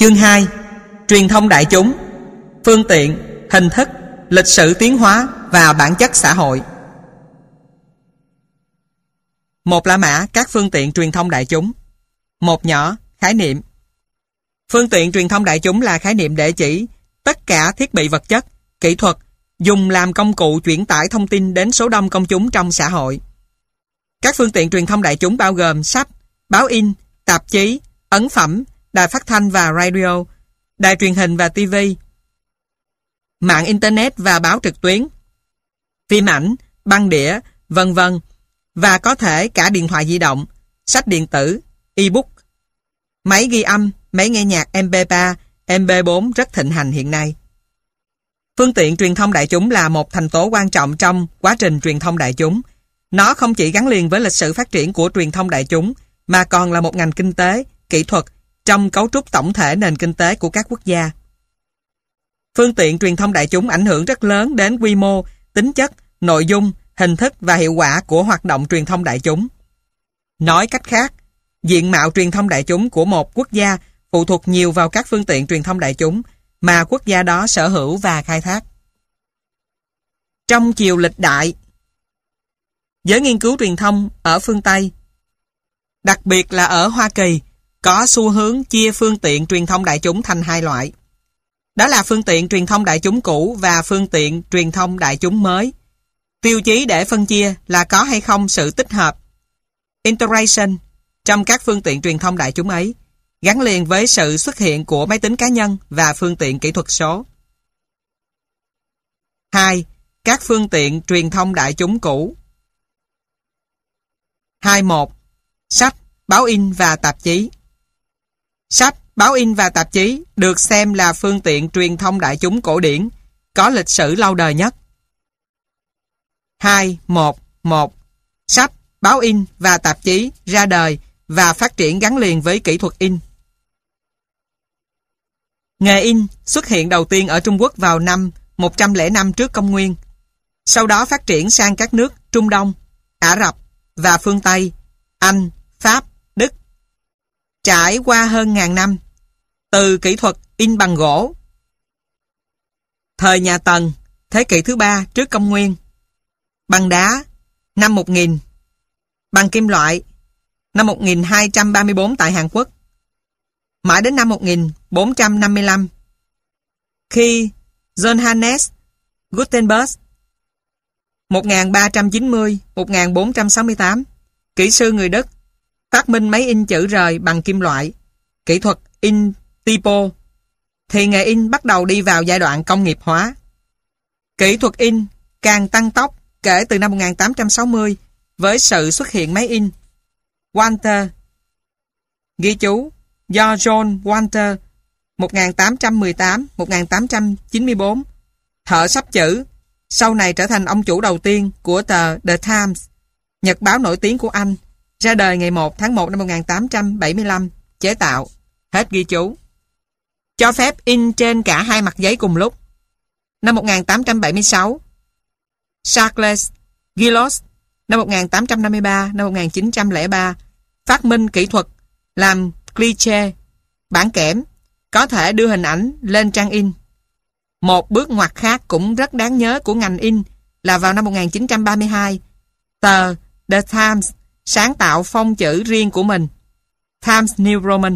Chương 2. Truyền thông đại chúng. Phương tiện, hình thức, lịch sử tiến hóa và bản chất xã hội. Một la mã các phương tiện truyền thông đại chúng. Một nhỏ, khái niệm. Phương tiện truyền thông đại chúng là khái niệm để chỉ tất cả thiết bị vật chất, kỹ thuật dùng làm công cụ chuyển tải thông tin đến số đông công chúng trong xã hội. Các phương tiện truyền thông đại chúng bao gồm sách, báo in, tạp chí, ấn phẩm, đài phát thanh và radio, đài truyền hình và TV, mạng internet và báo trực tuyến, phim ảnh, băng đĩa, vân vân, và có thể cả điện thoại di động, sách điện tử, ebook, máy ghi âm, máy nghe nhạc MP3, MP4 rất thịnh hành hiện nay. Phương tiện truyền thông đại chúng là một thành tố quan trọng trong quá trình truyền thông đại chúng. Nó không chỉ gắn liền với lịch sử phát triển của truyền thông đại chúng, mà còn là một ngành kinh tế, kỹ thuật trong cấu trúc tổng thể nền kinh tế của các quốc gia. Phương tiện truyền thông đại chúng ảnh hưởng rất lớn đến quy mô, tính chất, nội dung, hình thức và hiệu quả của hoạt động truyền thông đại chúng. Nói cách khác, diện mạo truyền thông đại chúng của một quốc gia phụ thuộc nhiều vào các phương tiện truyền thông đại chúng mà quốc gia đó sở hữu và khai thác. Trong chiều lịch đại, giới nghiên cứu truyền thông ở phương Tây, đặc biệt là ở Hoa Kỳ, có xu hướng chia phương tiện truyền thông đại chúng thành hai loại. Đó là phương tiện truyền thông đại chúng cũ và phương tiện truyền thông đại chúng mới. Tiêu chí để phân chia là có hay không sự tích hợp, integration, trong các phương tiện truyền thông đại chúng ấy, gắn liền với sự xuất hiện của máy tính cá nhân và phương tiện kỹ thuật số. 2. Các phương tiện truyền thông đại chúng cũ. 2.1. Sách, báo in và tạp chí. Sách, báo in và tạp chí được xem là phương tiện truyền thông đại chúng cổ điển, có lịch sử lâu đời nhất. 2.1.1. Sách, báo in và tạp chí ra đời và phát triển gắn liền với kỹ thuật in. Nghề in xuất hiện đầu tiên ở Trung Quốc vào năm 105 trước công nguyên. Sau đó phát triển sang các nước Trung Đông, Ả Rập và phương Tây, Anh, Pháp, Đức. Trải qua hơn ngàn năm, từ kỹ thuật in bằng gỗ, thời nhà Tần, thế kỷ thứ 3 trước công nguyên, bằng đá, năm 1000, bằng kim loại, năm 1234 tại Hàn Quốc, mãi đến năm 1455, khi Johannes Gutenberg 1390-1468, kỹ sư người Đức, phát minh máy in chữ rời bằng kim loại, kỹ thuật in typo, thì nghề in bắt đầu đi vào giai đoạn công nghiệp hóa. Kỹ thuật in càng tăng tốc kể từ năm 1860 với sự xuất hiện máy in Walter, ghi chú do John Walter 1818-1894, thợ sắp chữ, sau này trở thành ông chủ đầu tiên của tờ The Times, nhật báo nổi tiếng của Anh, ra đời ngày 1 tháng 1 năm 1875, chế tạo. Hết ghi chú. Cho phép in trên cả hai mặt giấy cùng lúc. Năm 1876, Charles Gillois, năm 1853, năm 1903, phát minh kỹ thuật làm cliché, bản kẽm, có thể đưa hình ảnh lên trang in. Một bước ngoặt khác cũng rất đáng nhớ của ngành in là vào năm 1932, tờ The Times sáng tạo phông chữ riêng của mình, Times New Roman.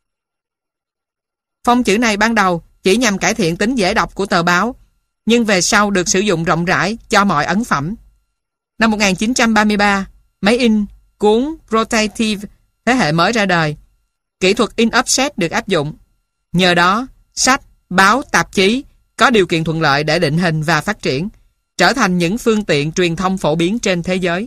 Phông chữ này ban đầu chỉ nhằm cải thiện tính dễ đọc của tờ báo, nhưng về sau được sử dụng rộng rãi cho mọi ấn phẩm. Năm 1933, máy in cuốn Rotative thế hệ mới ra đời. Kỹ thuật in offset được áp dụng. Nhờ đó, sách, báo, tạp chí có điều kiện thuận lợi để định hình và phát triển, trở thành những phương tiện truyền thông phổ biến trên thế giới.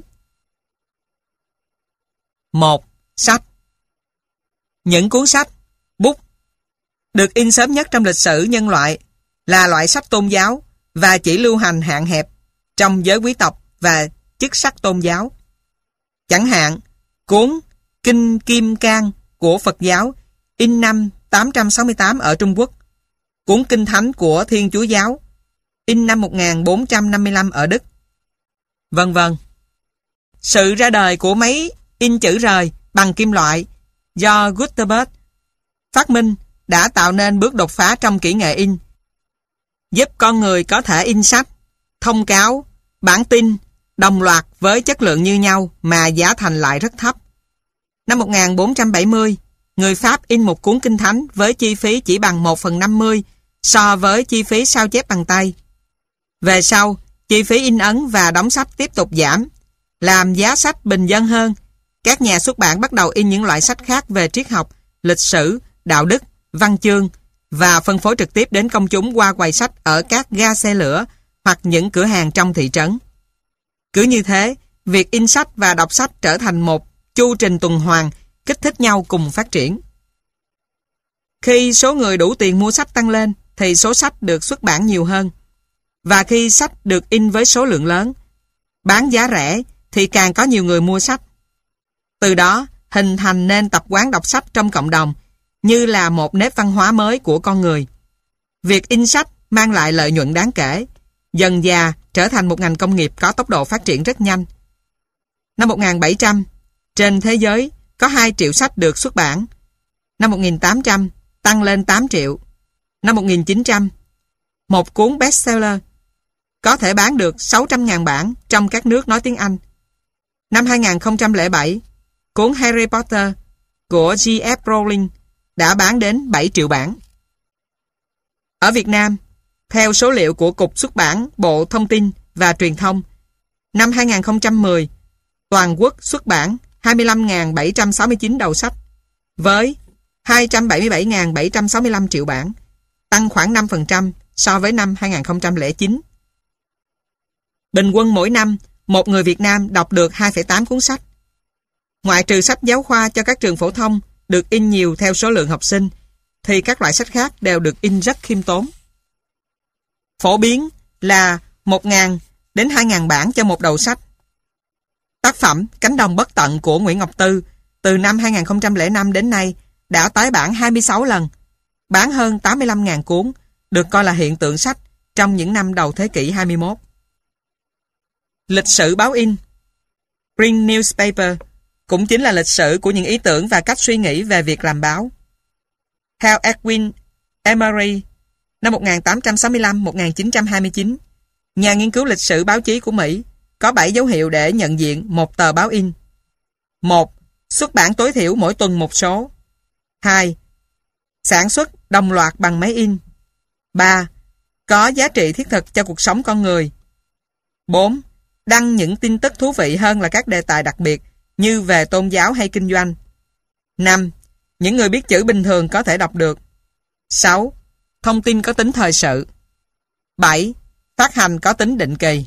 1. Sách. Những cuốn sách, bút, được in sớm nhất trong lịch sử nhân loại là loại sách tôn giáo và chỉ lưu hành hạn hẹp trong giới quý tộc và chức sắc tôn giáo. Chẳng hạn, cuốn Kinh Kim Cang của Phật giáo in năm 868 ở Trung Quốc, cuốn Kinh Thánh của Thiên Chúa giáo in năm 1455 ở Đức, vân vân. Sự ra đời của máy in chữ rời bằng kim loại do Gutenberg phát minh đã tạo nên bước đột phá trong kỹ nghệ in, giúp con người có thể in sách, thông cáo, bản tin, đồng loạt với chất lượng như nhau mà giá thành lại rất thấp. Năm 1470, người Pháp in một cuốn kinh thánh với chi phí chỉ bằng 1/50 so với chi phí sao chép bằng tay. Về sau, chi phí in ấn và đóng sách tiếp tục giảm, làm giá sách bình dân hơn. Các nhà xuất bản bắt đầu in những loại sách khác về triết học, lịch sử, đạo đức, văn chương và phân phối trực tiếp đến công chúng qua quầy sách ở các ga xe lửa hoặc những cửa hàng trong thị trấn. Cứ như thế, việc in sách và đọc sách trở thành một chu trình tuần hoàn, kích thích nhau cùng phát triển. Khi số người đủ tiền mua sách tăng lên, thì số sách được xuất bản nhiều hơn. Và khi sách được in với số lượng lớn, bán giá rẻ, thì càng có nhiều người mua sách. Từ đó, hình thành nên tập quán đọc sách trong cộng đồng, như là một nếp văn hóa mới của con người. Việc in sách mang lại lợi nhuận đáng kể, dần dà trở thành một ngành công nghiệp có tốc độ phát triển rất nhanh. Năm 1700, trên thế giới có 2 triệu sách được xuất bản. Năm 1800, tăng lên 8 triệu. Năm 1900, một cuốn bestseller có thể bán được 600.000 bản trong các nước nói tiếng Anh. Năm 2007, cuốn Harry Potter của J.F. Rowling đã bán đến 7 triệu bản. Ở Việt Nam, theo số liệu của Cục Xuất bản Bộ Thông tin và Truyền thông, năm 2010, toàn quốc xuất bản 25.769 đầu sách với 277.765 triệu bản, tăng khoảng 5% so với năm 2009. Bình quân mỗi năm, một người Việt Nam đọc được 2,8 cuốn sách. Ngoại trừ sách giáo khoa cho các trường phổ thông được in nhiều theo số lượng học sinh, thì các loại sách khác đều được in rất khiêm tốn. Phổ biến là 1.000 đến 2.000 bản cho một đầu sách. Tác phẩm Cánh đồng bất tận của Nguyễn Ngọc Tư từ năm 2005 đến nay đã tái bản 26 lần, bán hơn 85.000 cuốn, được coi là hiện tượng sách trong những năm đầu thế kỷ 21. Lịch sử báo in Print newspaper cũng chính là lịch sử của những ý tưởng và cách suy nghĩ về việc làm báo. Theo Edwin Emery, năm 1865-1929, nhà nghiên cứu lịch sử báo chí của Mỹ, có 7 dấu hiệu để nhận diện một tờ báo in. 1. Xuất bản tối thiểu mỗi tuần một số. 2. Sản xuất đồng loạt bằng máy in. 3. Có giá trị thiết thực cho cuộc sống con người. 4. Đăng những tin tức thú vị hơn là các đề tài đặc biệt như về tôn giáo hay kinh doanh. 5. Những người biết chữ bình thường có thể đọc được. 6. Thông tin có tính thời sự. 7. Phát hành có tính định kỳ.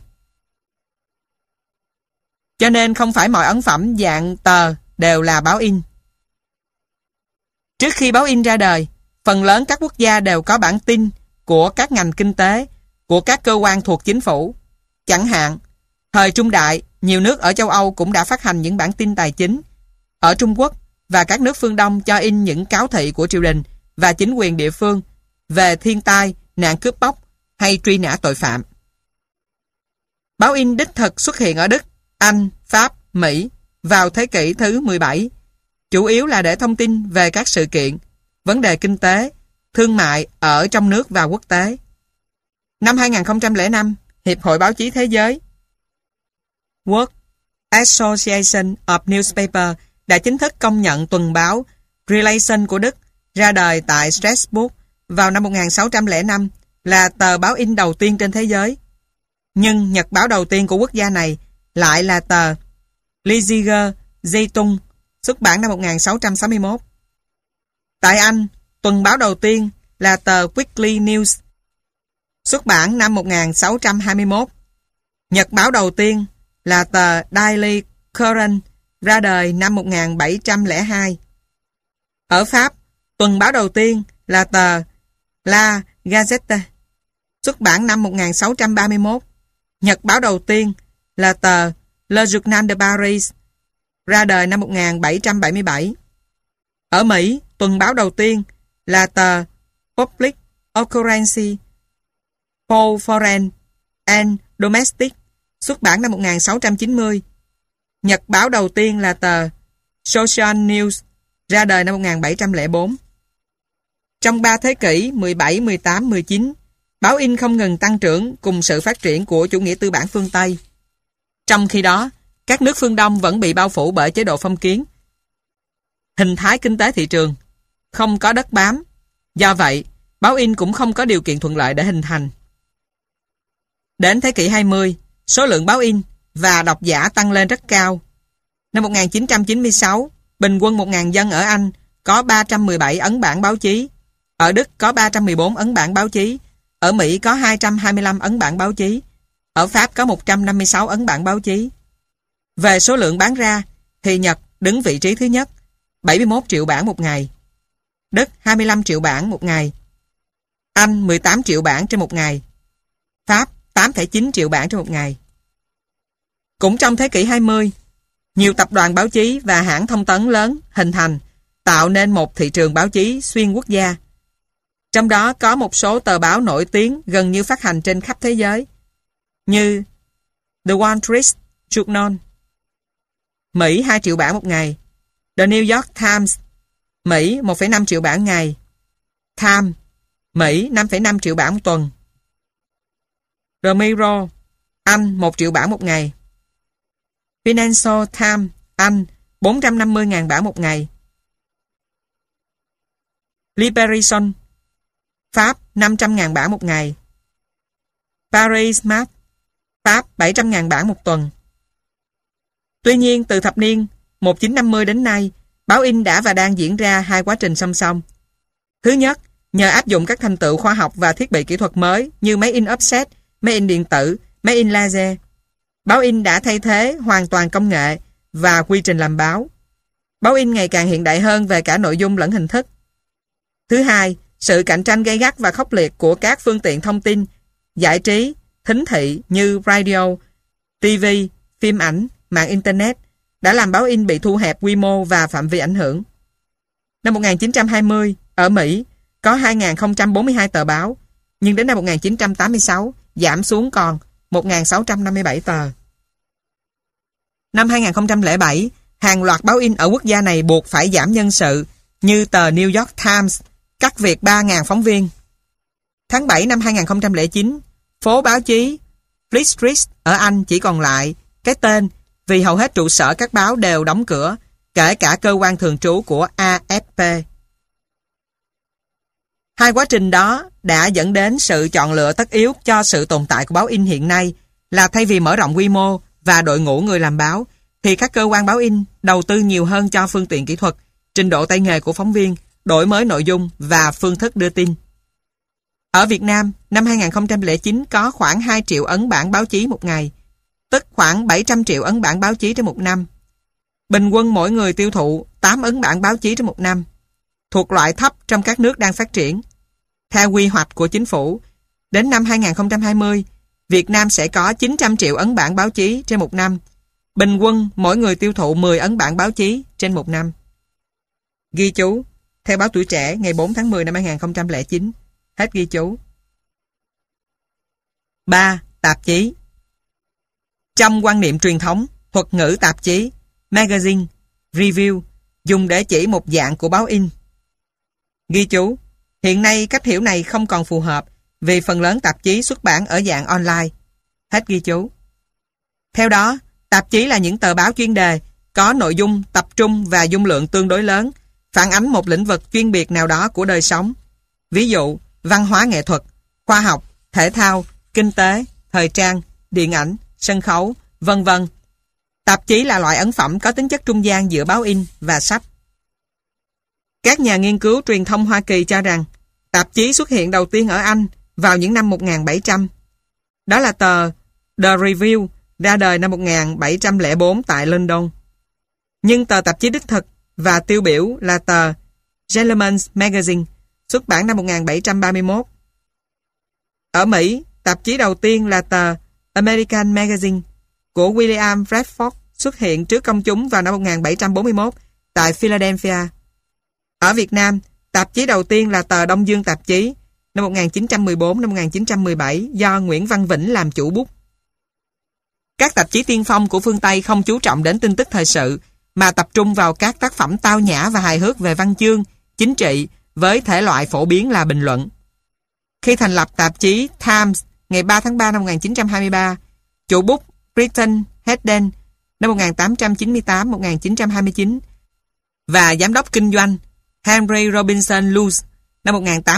Cho nên không phải mọi ấn phẩm dạng tờ đều là báo in. Trước khi báo in ra đời, phần lớn các quốc gia đều có bản tin của các ngành kinh tế, của các cơ quan thuộc chính phủ. Chẳng hạn, thời Trung Đại, nhiều nước ở châu Âu cũng đã phát hành những bản tin tài chính. Ở Trung Quốc và các nước phương Đông cho in những cáo thị của triều đình và chính quyền địa phương về thiên tai, nạn cướp bóc hay truy nã tội phạm. Báo in đích thực xuất hiện ở Đức, Anh, Pháp, Mỹ vào thế kỷ thứ 17, chủ yếu là để thông tin về các sự kiện, vấn đề kinh tế, thương mại ở trong nước và quốc tế. Năm 2005, Hiệp hội Báo chí Thế giới World Association of Newspaper đã chính thức công nhận tuần báo Relation của Đức ra đời tại Strasbourg vào năm 1605 là tờ báo in đầu tiên trên thế giới. Nhưng nhật báo đầu tiên của quốc gia này lại là tờ Leipziger Zeitung, xuất bản năm 1661. Tại Anh, tuần báo đầu tiên là tờ Weekly News, xuất bản năm 1621. Nhật báo đầu tiên là tờ Daily Current, ra đời năm 1702. Ở Pháp, tuần báo đầu tiên là tờ La Gazette, xuất bản năm 1631. Nhật báo đầu tiên là tờ Le Journal de Paris, ra đời năm 1777. Ở Mỹ, tuần báo đầu tiên là tờ Public Occurrence for Foreign and Domestic, xuất bản năm 1690. Nhật báo đầu tiên là tờ Social News, ra đời năm 1704. Trong 3 thế kỷ 17, 18, 19, báo in không ngừng tăng trưởng cùng sự phát triển của chủ nghĩa tư bản phương Tây. Trong khi đó, các nước phương Đông vẫn bị bao phủ bởi chế độ phong kiến, hình thái kinh tế thị trường, không có đất bám. Do vậy, báo in cũng không có điều kiện thuận lợi để hình thành. Đến thế kỷ 20, số lượng báo in và độc giả tăng lên rất cao. Năm 1996, bình quân 1.000 dân ở Anh có 317 ấn bản báo chí, ở Đức có 314 ấn bản báo chí, ở Mỹ có 225 ấn bản báo chí, ở Pháp có 156 ấn bản báo chí. Về số lượng bán ra, thì Nhật đứng vị trí thứ nhất, 71 triệu bản một ngày. Đức 25 triệu bản một ngày. Anh 18 triệu bản trên một ngày. Pháp 8,9 triệu bản trên một ngày. Cũng trong thế kỷ 20, nhiều tập đoàn báo chí và hãng thông tấn lớn hình thành, tạo nên một thị trường báo chí xuyên quốc gia. Trong đó có một số tờ báo nổi tiếng gần như phát hành trên khắp thế giới, như The Wall Street Journal, Mỹ 2 triệu bản một ngày, The New York Times, Mỹ 1,5 triệu bản ngày, Time, Mỹ 5,5 triệu bản một tuần, The Mirror, Anh 1 triệu bản một ngày, Financial Times, Anh 450.000 bản một ngày, Liberation, Pháp 500.000 bản một ngày, Paris Match, Pháp 700.000 bản một tuần. Tuy nhiên, từ thập niên 1950 đến nay, báo in đã và đang diễn ra hai quá trình song song. Thứ nhất, nhờ áp dụng các thành tựu khoa học và thiết bị kỹ thuật mới như máy in offset, máy in điện tử, máy in laser, báo in đã thay thế hoàn toàn công nghệ và quy trình làm báo. Báo in ngày càng hiện đại hơn về cả nội dung lẫn hình thức. Thứ hai, sự cạnh tranh gay gắt và khốc liệt của các phương tiện thông tin, giải trí, thính thị như radio, TV, phim ảnh, mạng Internet đã làm báo in bị thu hẹp quy mô và phạm vi ảnh hưởng. Năm 1920, ở Mỹ, có 2.042 tờ báo, nhưng đến năm 1986 giảm xuống còn 1.657 tờ. Năm 2007, hàng loạt báo in ở quốc gia này buộc phải giảm nhân sự, như tờ New York Times cắt việc 3.000 phóng viên. Tháng 7 năm 2009, phố báo chí Fleet Street ở Anh chỉ còn lại cái tên vì hầu hết trụ sở các báo đều đóng cửa, kể cả cơ quan thường trú của AFP. Hai quá trình đó đã dẫn đến sự chọn lựa tất yếu cho sự tồn tại của báo in hiện nay là thay vì mở rộng quy mô và đội ngũ người làm báo, thì các cơ quan báo in đầu tư nhiều hơn cho phương tiện kỹ thuật, trình độ tay nghề của phóng viên, đổi mới nội dung và phương thức đưa tin. Ở Việt Nam, năm 2009 có khoảng 2 triệu ấn bản báo chí một ngày, tức khoảng 700 triệu ấn bản báo chí trên một năm. Bình quân mỗi người tiêu thụ 8 ấn bản báo chí trên một năm, thuộc loại thấp trong các nước đang phát triển. Theo quy hoạch của chính phủ, đến năm 2020, Việt Nam sẽ có 900 triệu ấn bản báo chí trên một năm. Bình quân mỗi người tiêu thụ 10 ấn bản báo chí trên một năm. Ghi chú, theo báo Tuổi Trẻ ngày 4 tháng 10 năm 2009. Hết ghi chú. 3. Tạp chí. Trong quan niệm truyền thống, thuật ngữ tạp chí, magazine, review dùng để chỉ một dạng của báo in. Ghi chú, hiện nay cách hiểu này không còn phù hợp vì phần lớn tạp chí xuất bản ở dạng online. Hết ghi chú. Theo đó, tạp chí là những tờ báo chuyên đề, có nội dung tập trung và dung lượng tương đối lớn, phản ánh một lĩnh vực chuyên biệt nào đó của đời sống. Ví dụ, văn hóa nghệ thuật, khoa học, thể thao, kinh tế, thời trang, điện ảnh, sân khấu, vân vân. Tạp chí là loại ấn phẩm có tính chất trung gian giữa báo in và sách. Các nhà nghiên cứu truyền thông Hoa Kỳ cho rằng tạp chí xuất hiện đầu tiên ở Anh vào những năm 1700. Đó là tờ The Review ra đời năm 1704 tại London. Nhưng tờ tạp chí đích thực và tiêu biểu là tờ Gentleman's Magazine xuất bản năm 1731. Ở Mỹ, tạp chí đầu tiên là tờ American Magazine của William Bradford xuất hiện trước công chúng vào năm 1741 tại Philadelphia. Ở Việt Nam, tạp chí đầu tiên là tờ Đông Dương Tạp chí năm 1914-1917 do Nguyễn Văn Vĩnh làm chủ bút. Các tạp chí tiên phong của phương Tây không chú trọng đến tin tức thời sự mà tập trung vào các tác phẩm tao nhã và hài hước về văn chương, chính trị với thể loại phổ biến là bình luận. Khi thành lập tạp chí Times ngày 3 tháng 3 năm 1923, chủ bút Britton Hayden năm 1898-1929 và giám đốc kinh doanh Henry Robinson Lewis năm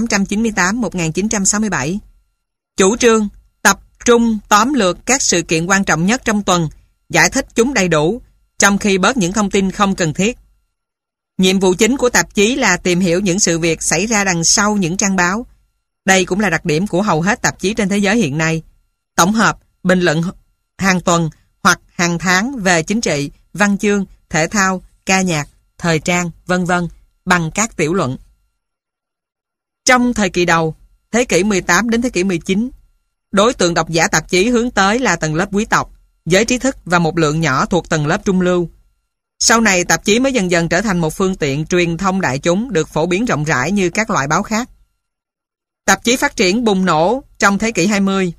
1898-1967 chủ trương tập trung tóm lược các sự kiện quan trọng nhất trong tuần, giải thích chúng đầy đủ, trong khi bớt những thông tin không cần thiết. Nhiệm vụ chính của tạp chí là tìm hiểu những sự việc xảy ra đằng sau những trang báo. Đây cũng là đặc điểm của hầu hết tạp chí trên thế giới hiện nay. Tổng hợp, bình luận hàng tuần hoặc hàng tháng về chính trị, văn chương, thể thao, ca nhạc, thời trang, vân vân bằng các tiểu luận. Trong thời kỳ đầu, thế kỷ 18 đến thế kỷ 19, đối tượng độc giả tạp chí hướng tới là tầng lớp quý tộc, giới trí thức và một lượng nhỏ thuộc tầng lớp trung lưu. Sau này, tạp chí mới dần dần trở thành một phương tiện truyền thông đại chúng được phổ biến rộng rãi như các loại báo khác. Tạp chí phát triển bùng nổ trong thế kỷ 20.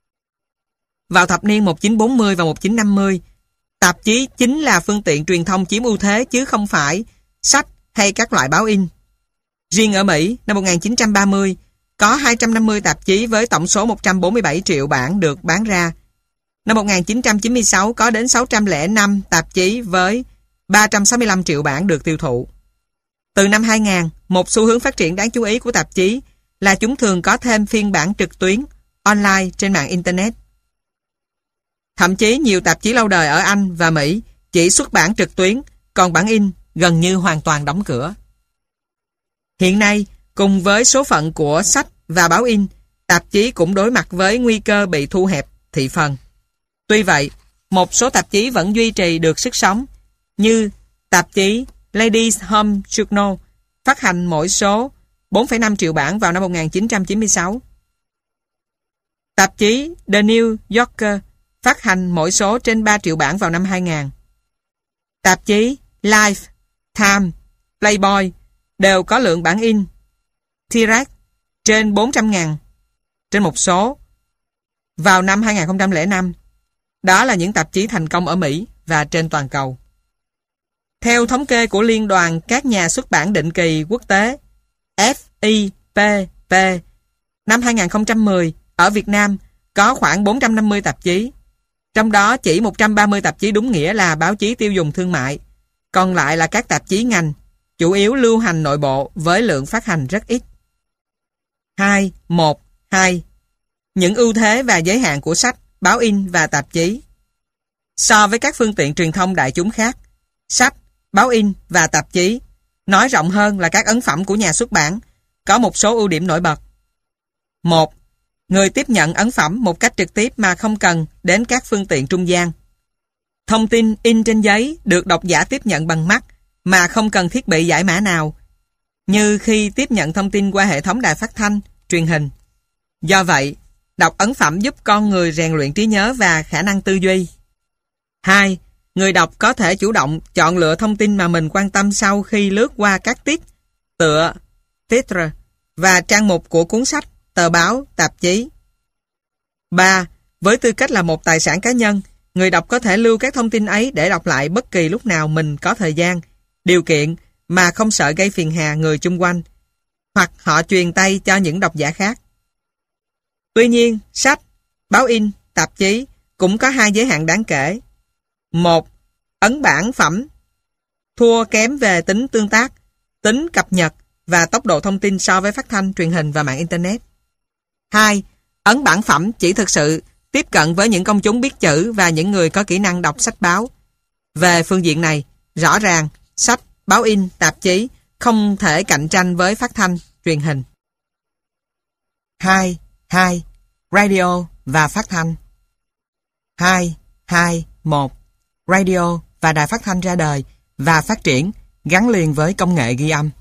Vào thập niên 1940 và 1950, tạp chí chính là phương tiện truyền thông chiếm ưu thế chứ không phải sách hay các loại báo in. Riêng ở Mỹ, năm 1930, có 250 tạp chí với tổng số 147 triệu bản được bán ra. Năm 1996 có đến 605 tạp chí với 365 triệu bản được tiêu thụ. Từ năm 2000, một xu hướng phát triển đáng chú ý của tạp chí là chúng thường có thêm phiên bản trực tuyến, online trên mạng Internet. Thậm chí nhiều tạp chí lâu đời ở Anh và Mỹ chỉ xuất bản trực tuyến, còn bản in gần như hoàn toàn đóng cửa. Hiện nay, cùng với số phận của sách và báo in, tạp chí cũng đối mặt với nguy cơ bị thu hẹp thị phần. Tuy vậy, một số tạp chí vẫn duy trì được sức sống, như tạp chí Ladies Home Journal phát hành mỗi số 4,5 triệu bản vào năm 1996. Tạp chí The New Yorker phát hành mỗi số trên 3 triệu bản vào năm 2000. Tạp chí Life, Time, Playboy đều có lượng bản in T-Rex trên 400.000 trên một số vào năm 2005. Đó là những tạp chí thành công ở Mỹ và trên toàn cầu. Theo thống kê của Liên đoàn các nhà xuất bản định kỳ quốc tế FIPP, năm 2010 ở Việt Nam có khoảng 450 tạp chí. Trong đó chỉ 130 tạp chí đúng nghĩa là báo chí tiêu dùng thương mại. Còn lại là các tạp chí ngành, chủ yếu lưu hành nội bộ với lượng phát hành rất ít. 2. Những ưu thế và giới hạn của sách, báo in và tạp chí. So với các phương tiện truyền thông đại chúng khác, sách, báo in và tạp chí, nói rộng hơn là các ấn phẩm của nhà xuất bản, có một số ưu điểm nổi bật. 1. Người tiếp nhận ấn phẩm một cách trực tiếp mà không cần đến các phương tiện trung gian. Thông tin in trên giấy được độc giả tiếp nhận bằng mắt mà không cần thiết bị giải mã nào, như khi tiếp nhận thông tin qua hệ thống đài phát thanh, truyền hình. Do vậy, đọc ấn phẩm giúp con người rèn luyện trí nhớ và khả năng tư duy. 2. Người đọc có thể chủ động chọn lựa thông tin mà mình quan tâm sau khi lướt qua các tiết, tựa, titre và trang mục của cuốn sách, tờ báo, tạp chí. 3. Với tư cách là một tài sản cá nhân, người đọc có thể lưu các thông tin ấy để đọc lại bất kỳ lúc nào mình có thời gian, điều kiện mà không sợ gây phiền hà người chung quanh, hoặc họ truyền tay cho những độc giả khác. Tuy nhiên, sách, báo in, tạp chí cũng có hai giới hạn đáng kể. 1. Ấn bản phẩm thua kém về tính tương tác, tính cập nhật và tốc độ thông tin so với phát thanh, truyền hình và mạng Internet. 2. Ấn bản phẩm chỉ thực sự tiếp cận với những công chúng biết chữ và những người có kỹ năng đọc sách báo. Về phương diện này, rõ ràng, sách, báo in, tạp chí không thể cạnh tranh với phát thanh, truyền hình. 2. Radio và phát thanh. 1. Radio và đài phát thanh ra đời và phát triển gắn liền với công nghệ ghi âm.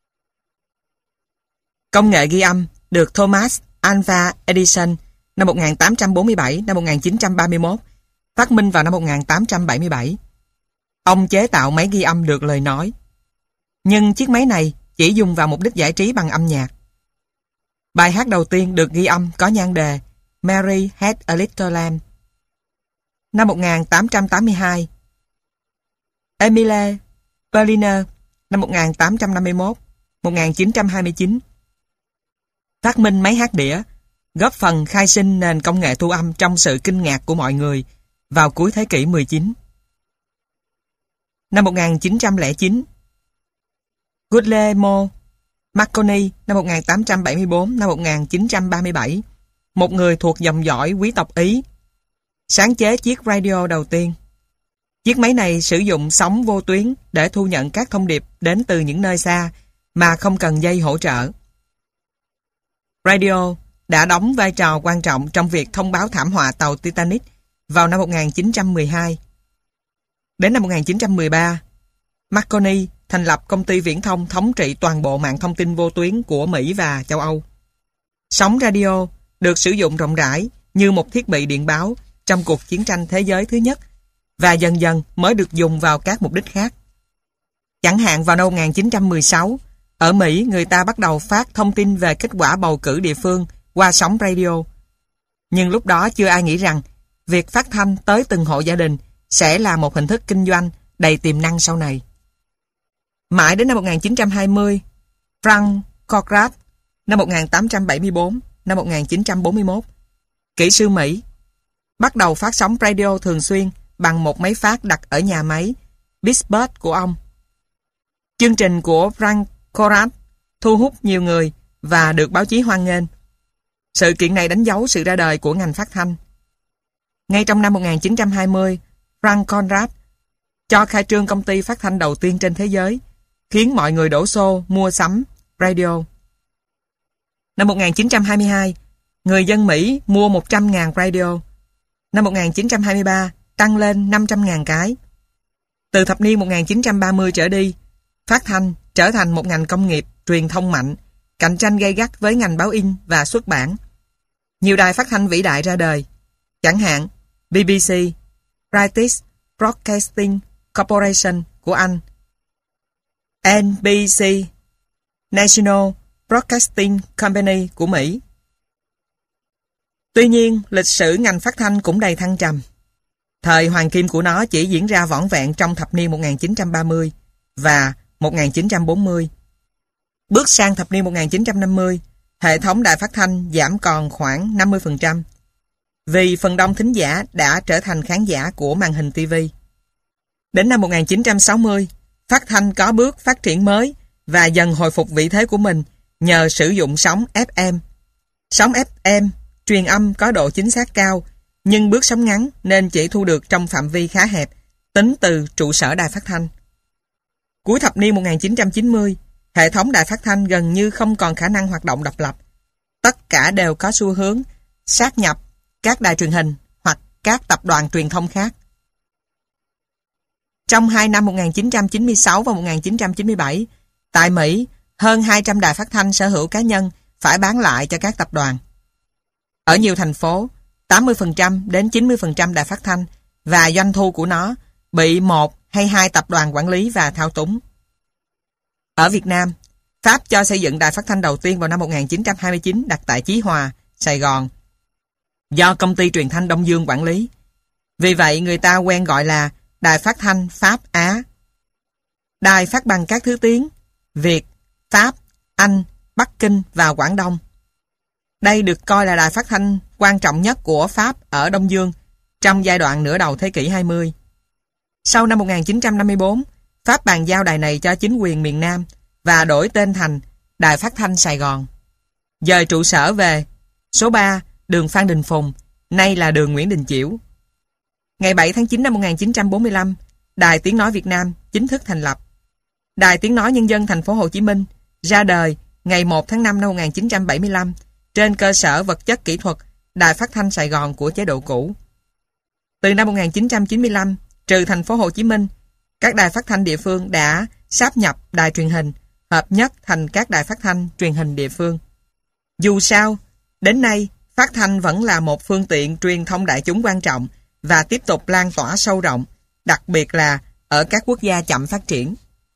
Công nghệ ghi âm được Thomas Alva Edison năm 1847 năm 1931 phát minh vào năm 1877. Ông chế tạo máy ghi âm được lời nói. Nhưng chiếc máy này chỉ dùng vào mục đích giải trí bằng âm nhạc. Bài hát đầu tiên được ghi âm có nhan đề Mary Had a Little Lamb. Năm 1882, Emile Berliner năm 1851 1929. Phát minh máy hát đĩa, góp phần khai sinh nền công nghệ thu âm trong sự kinh ngạc của mọi người vào cuối thế kỷ 19. Năm 1909, Guglielmo Marconi năm 1874-1937, một người thuộc dòng dõi quý tộc Ý, sáng chế chiếc radio đầu tiên. Chiếc máy này sử dụng sóng vô tuyến để thu nhận các thông điệp đến từ những nơi xa mà không cần dây hỗ trợ. Radio đã đóng vai trò quan trọng trong việc thông báo thảm họa tàu Titanic vào năm 1912. Đến năm 1913, Marconi thành lập công ty viễn thông thống trị toàn bộ mạng thông tin vô tuyến của Mỹ và châu Âu. Sóng radio được sử dụng rộng rãi như một thiết bị điện báo trong cuộc chiến tranh thế giới thứ nhất và dần dần mới được dùng vào các mục đích khác. Chẳng hạn vào năm 1916, ở Mỹ người ta bắt đầu phát thông tin về kết quả bầu cử địa phương qua sóng radio. Nhưng lúc đó chưa ai nghĩ rằng việc phát thanh tới từng hộ gia đình sẽ là một hình thức kinh doanh đầy tiềm năng sau này. Mãi đến năm 1920, Frank Conrad năm 1874-1941, kỹ sư Mỹ, bắt đầu phát sóng radio thường xuyên bằng một máy phát đặt ở nhà máy Pittsburgh của ông. Chương trình của Frank Conrad thu hút nhiều người và được báo chí hoan nghênh. Sự kiện này đánh dấu sự ra đời của ngành phát thanh. Ngay trong năm 1920, Frank Conrad cho khai trương công ty phát thanh đầu tiên trên thế giới, khiến mọi người đổ xô mua sắm radio. Năm 1922, người dân Mỹ mua 100.000 radio. Năm 1923, tăng lên 500.000 cái. Từ thập niên 1930 trở đi, phát thanh trở thành một ngành công nghiệp truyền thông mạnh, cạnh tranh gay gắt với ngành báo in và xuất bản. Nhiều đài phát thanh vĩ đại ra đời, chẳng hạn BBC, British Broadcasting Corporation của Anh, NBC, National Broadcasting Company của Mỹ. Tuy nhiên, lịch sử ngành phát thanh cũng đầy thăng trầm. Thời hoàng kim của nó chỉ diễn ra vỏn vẹn trong thập niên 1930 và 1940. Bước sang thập niên 1950, hệ thống đài phát thanh giảm còn khoảng 50%, vì phần đông thính giả đã trở thành khán giả của màn hình TV. Đến năm 1960, phát thanh có bước phát triển mới và dần hồi phục vị thế của mình nhờ sử dụng sóng FM. Sóng FM truyền âm có độ chính xác cao, nhưng bước sóng ngắn nên chỉ thu được trong phạm vi khá hẹp, tính từ trụ sở đài phát thanh. Cuối thập niên 1990, hệ thống đài phát thanh gần như không còn khả năng hoạt động độc lập. Tất cả đều có xu hướng sát nhập các đài truyền hình hoặc các tập đoàn truyền thông khác. Trong 2 năm 1996 và 1997, tại Mỹ, hơn 200 đài phát thanh sở hữu cá nhân phải bán lại cho các tập đoàn. Ở nhiều thành phố, 80% đến 90% đài phát thanh và doanh thu của nó bị một hay hai tập đoàn quản lý và thao túng. Ở Việt Nam, Pháp cho xây dựng đài phát thanh đầu tiên vào năm 1929 đặt tại Chí Hòa, Sài Gòn, do công ty truyền thanh Đông Dương quản lý. Vì vậy, người ta quen gọi là Đài Phát thanh Pháp Á. Đài phát bằng các thứ tiếng Việt, Pháp, Anh, Bắc Kinh và Quảng Đông. Đây được coi là đài phát thanh quan trọng nhất của Pháp ở Đông Dương trong giai đoạn nửa đầu thế kỷ 20. Sau năm 1954, Pháp bàn giao đài này cho chính quyền miền Nam và đổi tên thành Đài Phát thanh Sài Gòn. Dời trụ sở về số 3 đường Phan Đình Phùng, nay là đường Nguyễn Đình Chiểu. Ngày 7 tháng 9 năm 1945, Đài Tiếng nói Việt Nam chính thức thành lập. Đài Tiếng nói Nhân dân thành phố Hồ Chí Minh ra đời ngày 1 tháng 5 năm 1975 trên cơ sở vật chất kỹ thuật Đài Phát thanh Sài Gòn của chế độ cũ. Từ năm 1995, trừ thành phố Hồ Chí Minh, các đài phát thanh địa phương đã sáp nhập đài truyền hình, hợp nhất thành các đài phát thanh truyền hình địa phương. Dù sao, đến nay, phát thanh vẫn là một phương tiện truyền thông đại chúng quan trọng và tiếp tục lan tỏa sâu rộng, đặc biệt là ở các quốc gia chậm phát triển.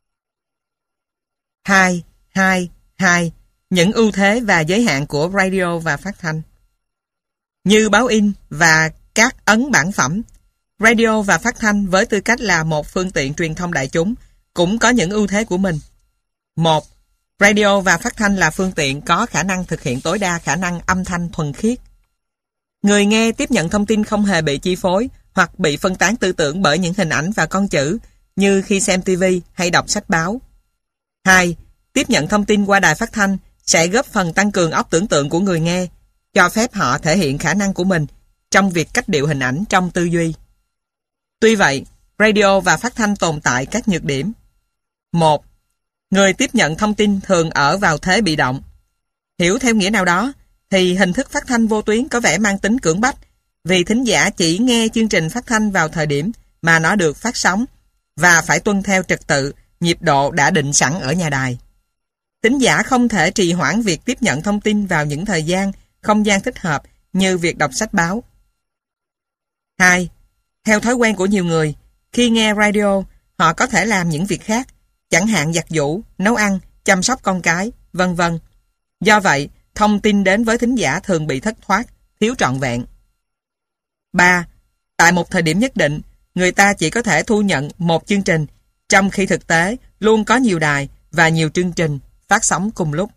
2. Những ưu thế và giới hạn của radio và phát thanh. Như báo in và các ấn bản phẩm, radio và phát thanh với tư cách là một phương tiện truyền thông đại chúng cũng có những ưu thế của mình. 1. Radio và phát thanh là phương tiện có khả năng thực hiện tối đa khả năng âm thanh thuần khiết. Người nghe tiếp nhận thông tin không hề bị chi phối hoặc bị phân tán tư tưởng bởi những hình ảnh và con chữ như khi xem TV hay đọc sách báo. 2. Tiếp nhận thông tin qua đài phát thanh sẽ góp phần tăng cường óc tưởng tượng của người nghe, cho phép họ thể hiện khả năng của mình trong việc cách điệu hình ảnh trong tư duy. Tuy vậy, radio và phát thanh tồn tại các nhược điểm. 1. Người tiếp nhận thông tin thường ở vào thế bị động. Hiểu theo nghĩa nào đó, thì hình thức phát thanh vô tuyến có vẻ mang tính cưỡng bách, vì thính giả chỉ nghe chương trình phát thanh vào thời điểm mà nó được phát sóng và phải tuân theo trật tự, nhịp độ đã định sẵn ở nhà đài. Thính giả không thể trì hoãn việc tiếp nhận thông tin vào những thời gian, không gian thích hợp như việc đọc sách báo. 2. Theo thói quen của nhiều người, khi nghe radio, họ có thể làm những việc khác, chẳng hạn giặt giũ, nấu ăn, chăm sóc con cái, vân vân. Do vậy, thông tin đến với thính giả thường bị thất thoát, thiếu trọn vẹn. 3. Tại một thời điểm nhất định, người ta chỉ có thể thu nhận một chương trình, trong khi thực tế luôn có nhiều đài và nhiều chương trình phát sóng cùng lúc.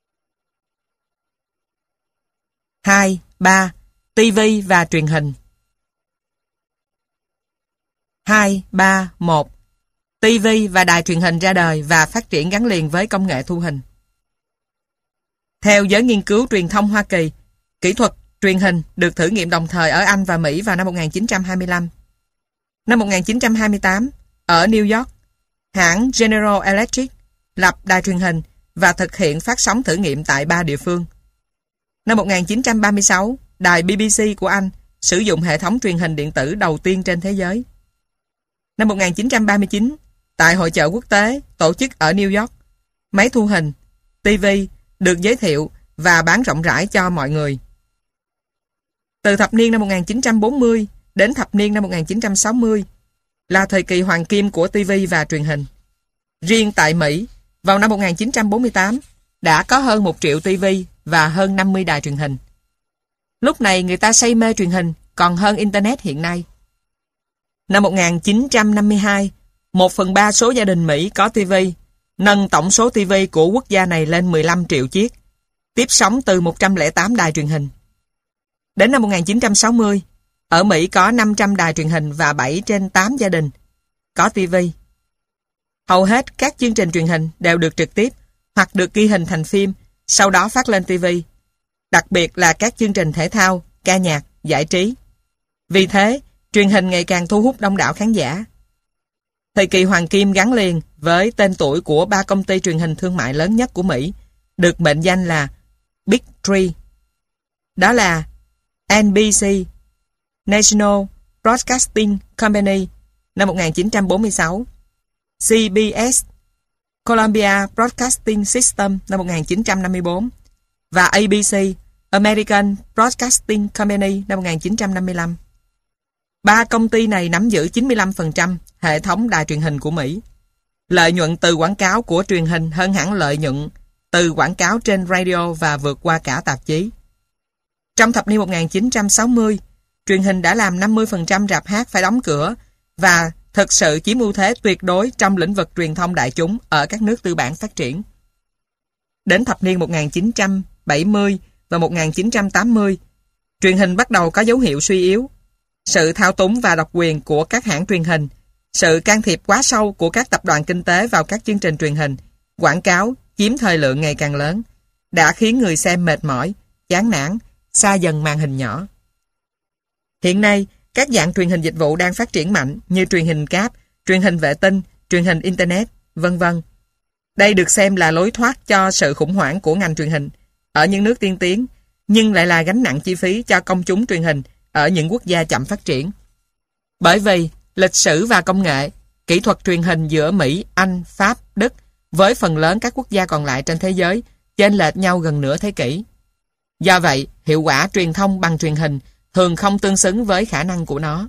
2. 3. TV và truyền hình. 2. 3. 1. TV và đài truyền hình ra đời và phát triển gắn liền với công nghệ thu hình. Theo giới nghiên cứu truyền thông Hoa Kỳ, kỹ thuật truyền hình được thử nghiệm đồng thời ở Anh và Mỹ vào năm 1925. Năm 1928, ở New York, hãng General Electric lập đài truyền hình và thực hiện phát sóng thử nghiệm tại 3 địa phương. Năm 1936, đài BBC của Anh sử dụng hệ thống truyền hình điện tử đầu tiên trên thế giới. Năm 1939, tại hội chợ quốc tế tổ chức ở New York, máy thu hình, TV được giới thiệu và bán rộng rãi cho mọi người. Từ thập niên năm 1940 đến thập niên năm 1960 là thời kỳ hoàng kim của TV và truyền hình. Riêng tại Mỹ, vào năm 1948 đã có hơn 1 triệu TV và hơn 50 đài truyền hình. Lúc này người ta say mê truyền hình còn hơn Internet hiện nay. Năm 1952, 1/3 số gia đình Mỹ có TV, nâng tổng số TV của quốc gia này lên 15 triệu chiếc, tiếp sóng từ 108 đài truyền hình. Đến năm 1960, ở Mỹ có 500 đài truyền hình và 7 trên 8 gia đình có TV. Hầu hết các chương trình truyền hình đều được trực tiếp hoặc được ghi hình thành phim, sau đó phát lên TV, đặc biệt là các chương trình thể thao, ca nhạc, giải trí. Vì thế, truyền hình ngày càng thu hút đông đảo khán giả. Thời kỳ hoàng kim gắn liền với tên tuổi của 3 công ty truyền hình thương mại lớn nhất của Mỹ, được mệnh danh là Big Three. Đó là NBC, National Broadcasting Company năm 1946, CBS, Columbia Broadcasting System năm 1954 và ABC, American Broadcasting Company năm 1955. 3 công ty này nắm giữ 95% hệ thống đài truyền hình của Mỹ. Lợi nhuận từ quảng cáo của truyền hình hơn hẳn lợi nhuận từ quảng cáo trên radio và vượt qua cả tạp chí. Trong thập niên 1960, truyền hình đã làm 50% rạp hát phải đóng cửa và thực sự chiếm ưu thế tuyệt đối trong lĩnh vực truyền thông đại chúng ở các nước tư bản phát triển. Đến thập niên 1970 và 1980, truyền hình bắt đầu có dấu hiệu suy yếu. Sự thao túng và độc quyền của các hãng truyền hình, sự can thiệp quá sâu của các tập đoàn kinh tế vào các chương trình truyền hình, quảng cáo chiếm thời lượng ngày càng lớn, đã khiến người xem mệt mỏi, chán nản, xa dần màn hình nhỏ. Hiện nay, các dạng truyền hình dịch vụ đang phát triển mạnh như truyền hình cáp, truyền hình vệ tinh, truyền hình Internet, vân vân. Đây được xem là lối thoát cho sự khủng hoảng của ngành truyền hình ở những nước tiên tiến, nhưng lại là gánh nặng chi phí cho công chúng truyền hình ở những quốc gia chậm phát triển. Bởi vì lịch sử và công nghệ, kỹ thuật truyền hình giữa Mỹ, Anh, Pháp, Đức với phần lớn các quốc gia còn lại trên thế giới chênh lệch nhau gần nửa thế kỷ. Do vậy, hiệu quả truyền thông bằng truyền hình thường không tương xứng với khả năng của nó.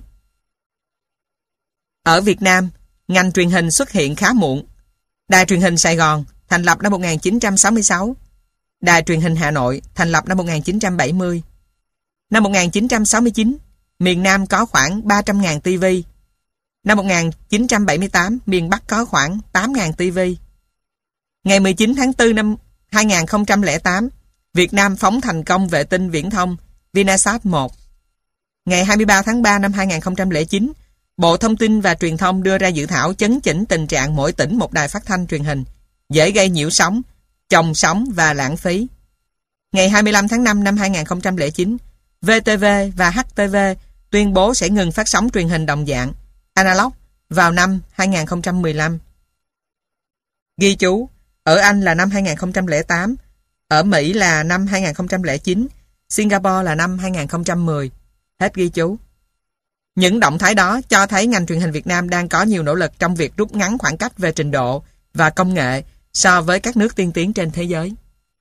Ở Việt Nam, ngành truyền hình xuất hiện khá muộn. Đài truyền hình Sài Gòn thành lập năm 1966, Đài truyền hình Hà Nội thành lập năm 1970. Năm 1969, miền Nam có khoảng 300.000 TV. Năm 1978, miền Bắc có khoảng 8.000 TV. Ngày 19 tháng 4 năm 2008, Việt Nam phóng thành công vệ tinh viễn thông Vinasat 1. Ngày 23 tháng 3 năm 2009, Bộ Thông tin và Truyền thông đưa ra dự thảo chấn chỉnh tình trạng mỗi tỉnh một đài phát thanh truyền hình, dễ gây nhiễu sóng, chồng sóng và lãng phí. Ngày 25 tháng 5 năm 2009, VTV và HTV tuyên bố sẽ ngừng phát sóng truyền hình đồng dạng, analog, vào năm 2015. Ghi chú, ở Anh là năm 2008, ở Mỹ là năm 2009, Singapore là năm 2010. Hết ghi chú. Những động thái đó cho thấy ngành truyền hình Việt Nam đang có nhiều nỗ lực trong việc rút ngắn khoảng cách về trình độ và công nghệ so với các nước tiên tiến trên thế giới.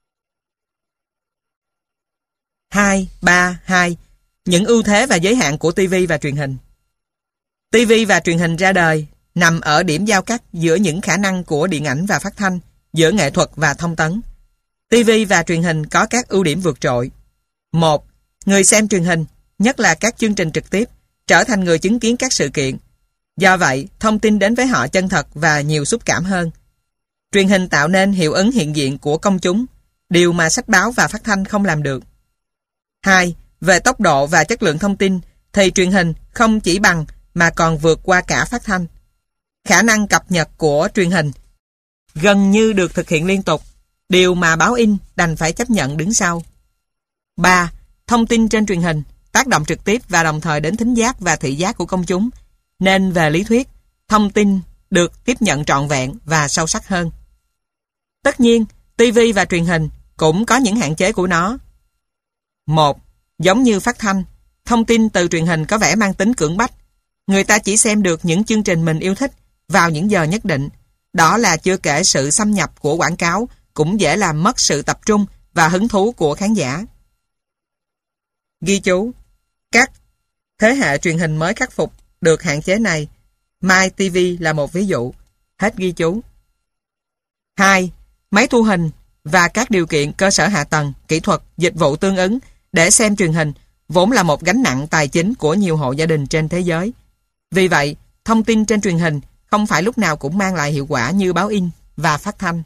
2. Những ưu thế và giới hạn của TV và truyền hình. TV và truyền hình ra đời nằm ở điểm giao cắt giữa những khả năng của điện ảnh và phát thanh, giữa nghệ thuật và thông tấn. TV và truyền hình có các ưu điểm vượt trội. 1. Người xem truyền hình, nhất là các chương trình trực tiếp, trở thành người chứng kiến các sự kiện. Do vậy, thông tin đến với họ chân thật và nhiều xúc cảm hơn. Truyền hình tạo nên hiệu ứng hiện diện của công chúng, điều mà sách báo và phát thanh không làm được. 2. Về tốc độ và chất lượng thông tin, thì truyền hình không chỉ bằng mà còn vượt qua cả phát thanh. Khả năng cập nhật của truyền hình gần như được thực hiện liên tục, điều mà báo in đành phải chấp nhận đứng sau. 3. Thông tin trên truyền hình tác động trực tiếp và đồng thời đến thính giác và thị giác của công chúng, nên về lý thuyết, thông tin được tiếp nhận trọn vẹn và sâu sắc hơn. Tất nhiên, TV và truyền hình cũng có những hạn chế của nó. 1. Giống như phát thanh, thông tin từ truyền hình có vẻ mang tính cưỡng bách. Người ta chỉ xem được những chương trình mình yêu thích vào những giờ nhất định. Đó là chưa kể sự xâm nhập của quảng cáo cũng dễ làm mất sự tập trung và hứng thú của khán giả. Ghi chú, các thế hệ truyền hình mới khắc phục được hạn chế này. My TV là một ví dụ. Hết ghi chú. 2. Máy thu hình và các điều kiện cơ sở hạ tầng, kỹ thuật, dịch vụ tương ứng để xem truyền hình vốn là một gánh nặng tài chính của nhiều hộ gia đình trên thế giới. Vì vậy, thông tin trên truyền hình không phải lúc nào cũng mang lại hiệu quả như báo in và phát thanh.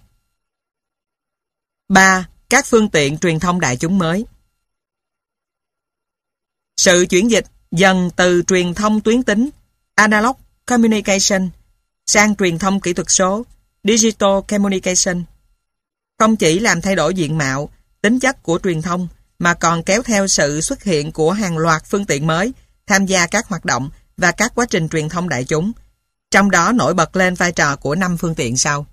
3. Các phương tiện truyền thông đại chúng mới. Sự chuyển dịch dần từ truyền thông tuyến tính analog communication sang truyền thông kỹ thuật số digital communication không chỉ làm thay đổi diện mạo, tính chất của truyền thông mà còn kéo theo sự xuất hiện của hàng loạt phương tiện mới tham gia các hoạt động và các quá trình truyền thông đại chúng. Trong đó nổi bật lên vai trò của 5 phương tiện sau.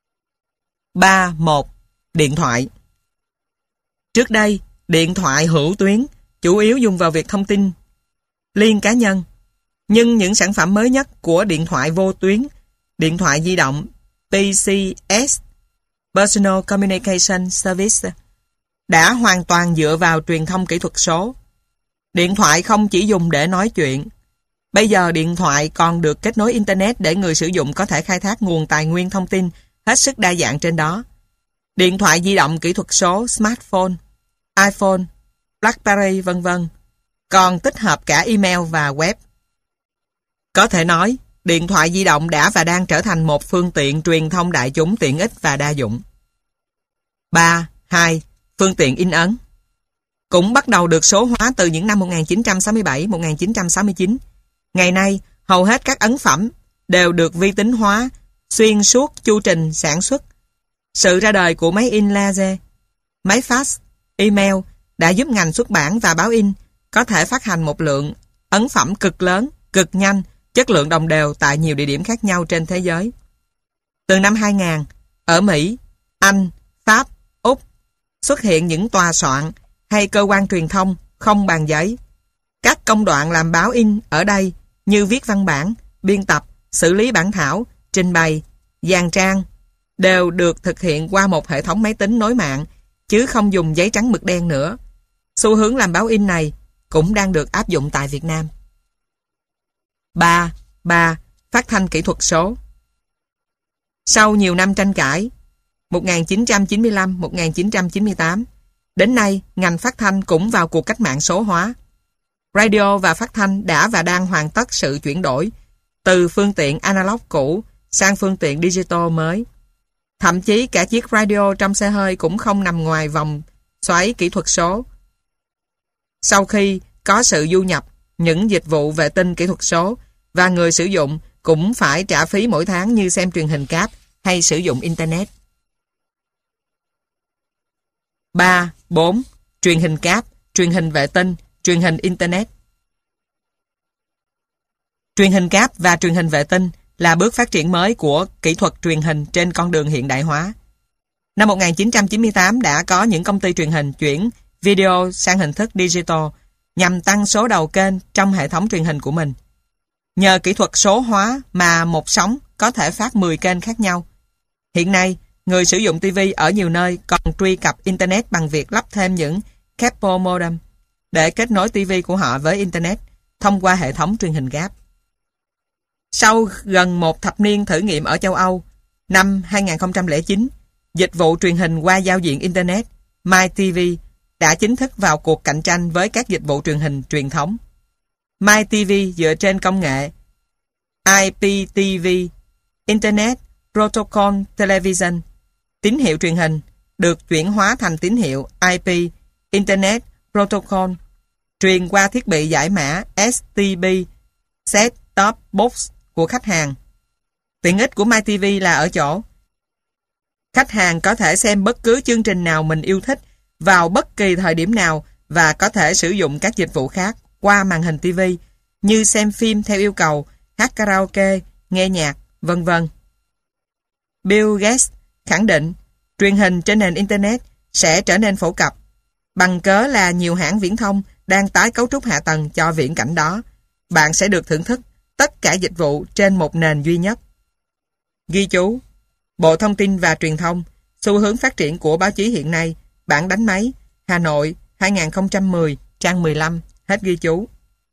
3.1. Điện thoại. Trước đây, điện thoại hữu tuyến chủ yếu dùng vào việc thông tin liên cá nhân. Nhưng những sản phẩm mới nhất của điện thoại vô tuyến, điện thoại di động PCS Personal Communication Service đã hoàn toàn dựa vào truyền thông kỹ thuật số. Điện thoại không chỉ dùng để nói chuyện. Bây giờ điện thoại còn được kết nối Internet để người sử dụng có thể khai thác nguồn tài nguyên thông tin hết sức đa dạng trên đó. Điện thoại di động kỹ thuật số, smartphone, iPhone, BlackBerry v.v. còn tích hợp cả email và web. Có thể nói, điện thoại di động đã và đang trở thành một phương tiện truyền thông đại chúng tiện ích và đa dụng. 3.2. Phương tiện in ấn. Cũng bắt đầu được số hóa từ những năm 1967-1969. Ngày nay, hầu hết các ấn phẩm đều được vi tính hóa xuyên suốt chu trình sản xuất. Sự ra đời của máy in laser, máy fax, email đã giúp ngành xuất bản và báo in có thể phát hành một lượng ấn phẩm cực lớn, cực nhanh, chất lượng đồng đều tại nhiều địa điểm khác nhau trên thế giới. Từ năm 2000, ở Mỹ, Anh, Pháp, Úc xuất hiện những tòa soạn hay cơ quan truyền thông không bàn giấy. Các công đoạn làm báo in ở đây như viết văn bản, biên tập, xử lý bản thảo, trình bày, dàn trang đều được thực hiện qua một hệ thống máy tính nối mạng chứ không dùng giấy trắng mực đen nữa. Xu hướng làm báo in này cũng đang được áp dụng tại Việt Nam. 3. Phát thanh kỹ thuật số. Sau nhiều năm tranh cãi, 1995-1998, đến nay ngành phát thanh cũng vào cuộc cách mạng số hóa. Radio và phát thanh đã và đang hoàn tất sự chuyển đổi từ phương tiện analog cũ sang phương tiện digital mới. Thậm chí cả chiếc radio trong xe hơi cũng không nằm ngoài vòng xoáy kỹ thuật số. Sau khi có sự du nhập những dịch vụ vệ tinh kỹ thuật số và người sử dụng cũng phải trả phí mỗi tháng như xem truyền hình cáp hay sử dụng Internet. 3, 4. Truyền hình cáp, truyền hình vệ tinh, truyền hình Internet. Truyền hình cáp và truyền hình vệ tinh là bước phát triển mới của kỹ thuật truyền hình trên con đường hiện đại hóa. Năm 1998 đã có những công ty truyền hình chuyển video sang hình thức digital nhằm tăng số đầu kênh trong hệ thống truyền hình của mình. Nhờ kỹ thuật số hóa mà một sóng có thể phát 10 kênh khác nhau. Hiện nay, người sử dụng TV ở nhiều nơi còn truy cập Internet bằng việc lắp thêm những cable modem để kết nối TV của họ với Internet thông qua hệ thống truyền hình cáp. Sau gần một thập niên thử nghiệm ở châu Âu, năm 2009, dịch vụ truyền hình qua giao diện Internet MyTV đã chính thức vào cuộc cạnh tranh với các dịch vụ truyền hình truyền thống. MyTV dựa trên công nghệ IPTV, Internet Protocol Television, tín hiệu truyền hình được chuyển hóa thành tín hiệu IP, Internet Protocol, truyền qua thiết bị giải mã STB, Set-top Box của khách hàng. Tiện ích của MyTV là ở chỗ khách hàng có thể xem bất cứ chương trình nào mình yêu thích vào bất kỳ thời điểm nào và có thể sử dụng các dịch vụ khác qua màn hình TV như xem phim theo yêu cầu, hát karaoke, nghe nhạc, vân vân. Bill Gates khẳng định truyền hình trên nền Internet sẽ trở nên phổ cập bằng cớ là nhiều hãng viễn thông đang tái cấu trúc hạ tầng cho viễn cảnh đó. Bạn sẽ được thưởng thức tất cả dịch vụ trên một nền duy nhất. Ghi chú: Bộ Thông tin và Truyền thông, xu hướng phát triển của báo chí hiện nay, bản đánh máy, Hà Nội, 2010, trang 15, hết ghi chú.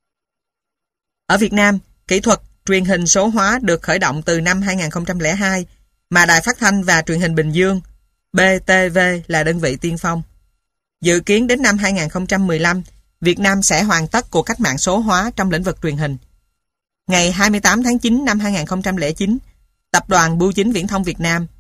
Ở Việt Nam, kỹ thuật truyền hình số hóa được khởi động từ năm 2002, mà Đài Phát thanh và Truyền hình Bình Dương, BTV là đơn vị tiên phong. Dự kiến đến năm 2015, Việt Nam sẽ hoàn tất cuộc cách mạng số hóa trong lĩnh vực truyền hình. Ngày 28 tháng 9 năm 2009, Tập đoàn Bưu chính Viễn thông Việt Nam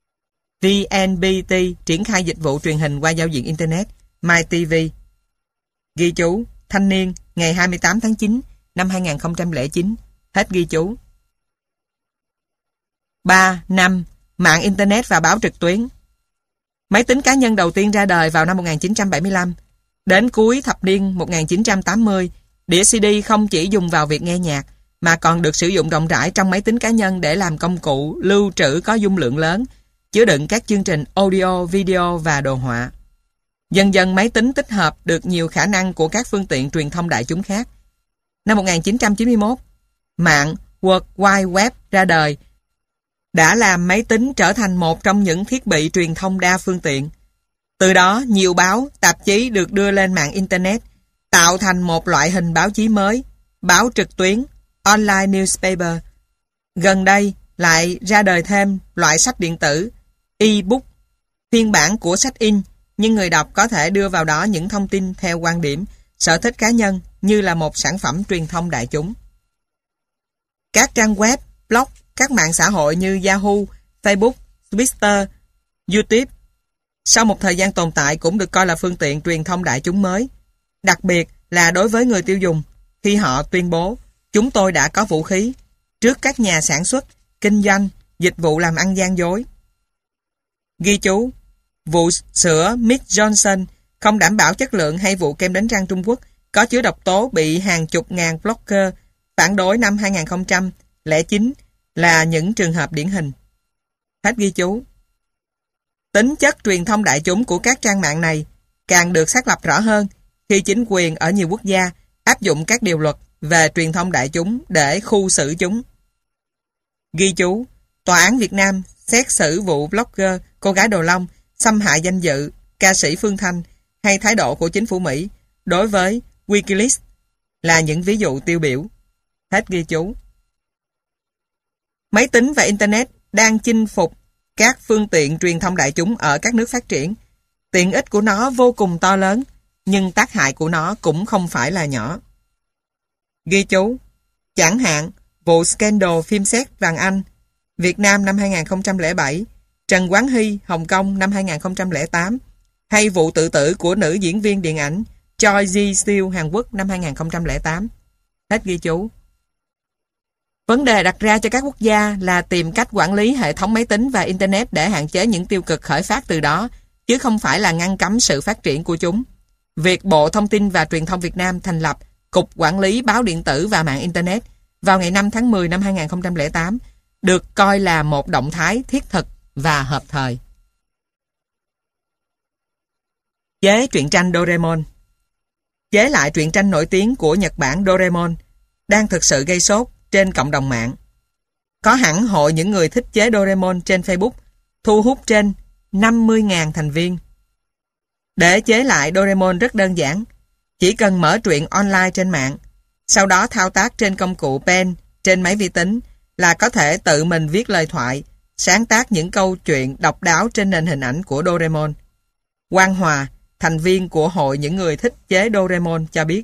VNPT triển khai dịch vụ truyền hình qua giao diện Internet MyTV. Ghi chú: Thanh niên, ngày 28 tháng 9 năm 2009, hết ghi chú. 3. 5. Mạng Internet và báo trực tuyến. Máy tính cá nhân đầu tiên ra đời vào năm 1975. Đến cuối thập niên 1980, đĩa CD không chỉ dùng vào việc nghe nhạc, mà còn được sử dụng rộng rãi trong máy tính cá nhân để làm công cụ lưu trữ có dung lượng lớn, chứa đựng các chương trình audio, video và đồ họa. Dần dần máy tính tích hợp được nhiều khả năng của các phương tiện truyền thông đại chúng khác. Năm 1991, mạng World Wide Web ra đời, đã làm máy tính trở thành một trong những thiết bị truyền thông đa phương tiện. Từ đó, nhiều báo, tạp chí được đưa lên mạng Internet, tạo thành một loại hình báo chí mới, báo trực tuyến, online newspaper. Gần đây, lại ra đời thêm loại sách điện tử, e-book, phiên bản của sách in, nhưng người đọc có thể đưa vào đó những thông tin theo quan điểm, sở thích cá nhân như là một sản phẩm truyền thông đại chúng. Các trang web, blog, các mạng xã hội như Yahoo, Facebook, Twitter, YouTube, sau một thời gian tồn tại cũng được coi là phương tiện truyền thông đại chúng mới, đặc biệt là đối với người tiêu dùng, khi họ tuyên bố chúng tôi đã có vũ khí trước các nhà sản xuất, kinh doanh, dịch vụ làm ăn gian dối. Ghi chú: Vụ sữa Miss Johnson không đảm bảo chất lượng hay vụ kem đánh răng Trung Quốc có chứa độc tố bị hàng chục ngàn blogger phản đối năm 2009 là những trường hợp điển hình. Hết ghi chú. Tính chất truyền thông đại chúng của các trang mạng này càng được xác lập rõ hơn khi chính quyền ở nhiều quốc gia áp dụng các điều luật về truyền thông đại chúng để khu xử chúng. Ghi chú: Tòa án Việt Nam xét xử vụ blogger cô gái Đồ Long xâm hại danh dự ca sĩ Phương Thanh hay thái độ của chính phủ Mỹ đối với Wikileaks là những ví dụ tiêu biểu. Hết ghi chú. Máy tính và Internet đang chinh phục các phương tiện truyền thông đại chúng ở các nước phát triển. Tiện ích của nó vô cùng to lớn, nhưng tác hại của nó cũng không phải là nhỏ. Ghi chú: Chẳng hạn, vụ scandal phim sét vàng Anh, Việt Nam năm 2007, Trần Quán Hy, Hồng Kông năm 2008, hay vụ tự tử của nữ diễn viên điện ảnh Choi Ji-soo, Hàn Quốc năm 2008. Hết ghi chú. Vấn đề đặt ra cho các quốc gia là tìm cách quản lý hệ thống máy tính và Internet để hạn chế những tiêu cực khởi phát từ đó, chứ không phải là ngăn cấm sự phát triển của chúng. Việc Bộ Thông tin và Truyền thông Việt Nam thành lập Cục Quản lý Báo điện tử và Mạng Internet vào ngày 5 tháng 10 năm 2008 được coi là một động thái thiết thực và hợp thời. Chế truyện tranh Doraemon. Chế lại truyện tranh nổi tiếng của Nhật Bản Doraemon đang thực sự gây sốt trên cộng đồng mạng. Có hẳn hội những người thích chế Doraemon trên Facebook, thu hút trên 50.000 thành viên. Để chế lại Doraemon rất đơn giản, chỉ cần mở truyện online trên mạng, sau đó thao tác trên công cụ pen trên máy vi tính là có thể tự mình viết lời thoại, sáng tác những câu chuyện độc đáo trên nền hình ảnh của Doraemon. Quang Hòa, thành viên của hội những người thích chế Doraemon cho biết.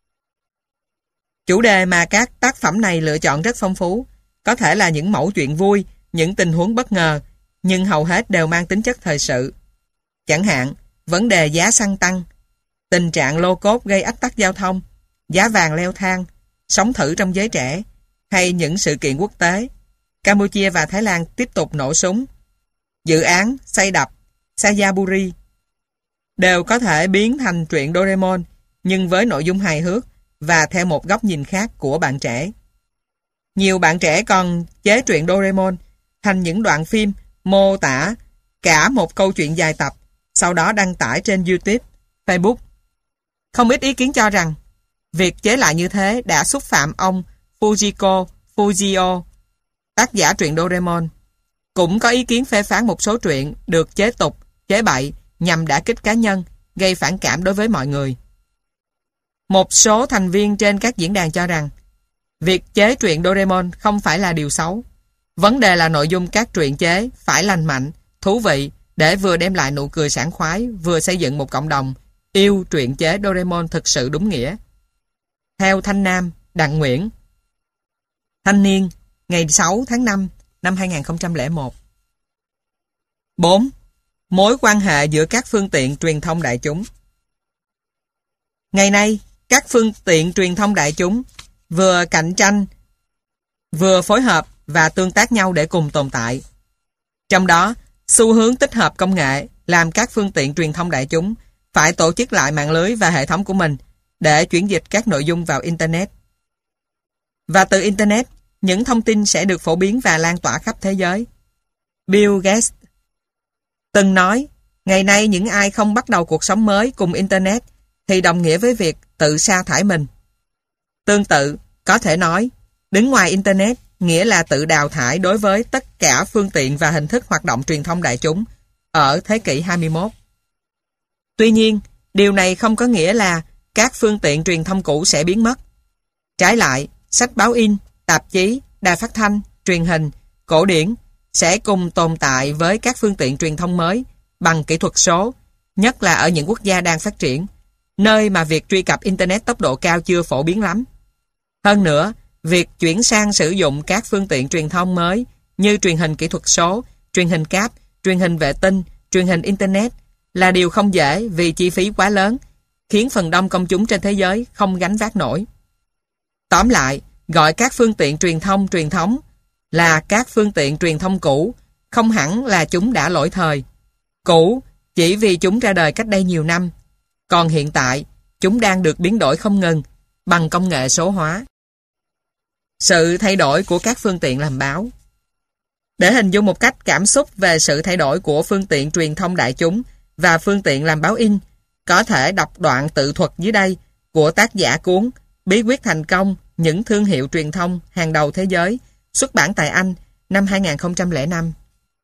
Chủ đề mà các tác phẩm này lựa chọn rất phong phú, có thể là những mẩu chuyện vui, những tình huống bất ngờ, nhưng hầu hết đều mang tính chất thời sự. Chẳng hạn, vấn đề giá xăng tăng, tình trạng lô cốt gây ách tắc giao thông, giá vàng leo thang, sống thử trong giới trẻ, hay những sự kiện quốc tế. Campuchia và Thái Lan tiếp tục nổ súng. Dự án xây đập Sayaburi đều có thể biến thành truyện Doraemon, nhưng với nội dung hài hước và theo một góc nhìn khác của bạn trẻ. Nhiều bạn trẻ còn chế truyện Doraemon thành những đoạn phim mô tả cả một câu chuyện dài tập, sau đó đăng tải trên YouTube, Facebook. Không ít ý kiến cho rằng việc chế lại như thế đã xúc phạm ông Fujiko Fujio, tác giả truyện Doraemon. Cũng có ý kiến phê phán một số truyện được chế tục, chế bậy nhằm đả kích cá nhân, gây phản cảm đối với mọi người. Một số thành viên trên các diễn đàn cho rằng việc chế truyện Doraemon không phải là điều xấu. Vấn đề là nội dung các truyện chế phải lành mạnh, thú vị để vừa đem lại nụ cười sảng khoái, vừa xây dựng một cộng đồng yêu truyện chế Doraemon thực sự đúng nghĩa. Theo Thanh Nam, Đặng Nguyễn, Thanh niên, ngày 6 tháng 5 năm 2001. 4. Mối quan hệ giữa các phương tiện truyền thông đại chúng. Ngày nay, các phương tiện truyền thông đại chúng vừa cạnh tranh, vừa phối hợp và tương tác nhau để cùng tồn tại. Trong đó, xu hướng tích hợp công nghệ làm các phương tiện truyền thông đại chúng phải tổ chức lại mạng lưới và hệ thống của mình để chuyển dịch các nội dung vào Internet. Và từ Internet, những thông tin sẽ được phổ biến và lan tỏa khắp thế giới. Bill Gates từng nói, ngày nay những ai không bắt đầu cuộc sống mới cùng Internet thì đồng nghĩa với việc tự sa thải mình. Tương tự, có thể nói, đứng ngoài Internet nghĩa là tự đào thải đối với tất cả phương tiện và hình thức hoạt động truyền thông đại chúng ở thế kỷ 21. Tuy nhiên, điều này không có nghĩa là các phương tiện truyền thông cũ sẽ biến mất. Trái lại, sách báo in, tạp chí, đài phát thanh, truyền hình, cổ điển sẽ cùng tồn tại với các phương tiện truyền thông mới bằng kỹ thuật số, nhất là ở những quốc gia đang phát triển, nơi mà việc truy cập Internet tốc độ cao chưa phổ biến lắm. Hơn nữa, việc chuyển sang sử dụng các phương tiện truyền thông mới như truyền hình kỹ thuật số, truyền hình cáp, truyền hình vệ tinh, truyền hình Internet là điều không dễ vì chi phí quá lớn, khiến phần đông công chúng trên thế giới không gánh vác nổi. Tóm lại, gọi các phương tiện truyền thống là các phương tiện truyền thông cũ, không hẳn là chúng đã lỗi thời. Cũ chỉ vì chúng ra đời cách đây nhiều năm, còn hiện tại chúng đang được biến đổi không ngừng bằng công nghệ số hóa. Sự thay đổi của các phương tiện làm báo. Để hình dung một cách cảm xúc về sự thay đổi của phương tiện truyền thông đại chúng và phương tiện làm báo in, có thể đọc đoạn tự thuật dưới đây của tác giả cuốn Bí quyết thành công những thương hiệu truyền thông hàng đầu thế giới, xuất bản tại Anh năm 2005.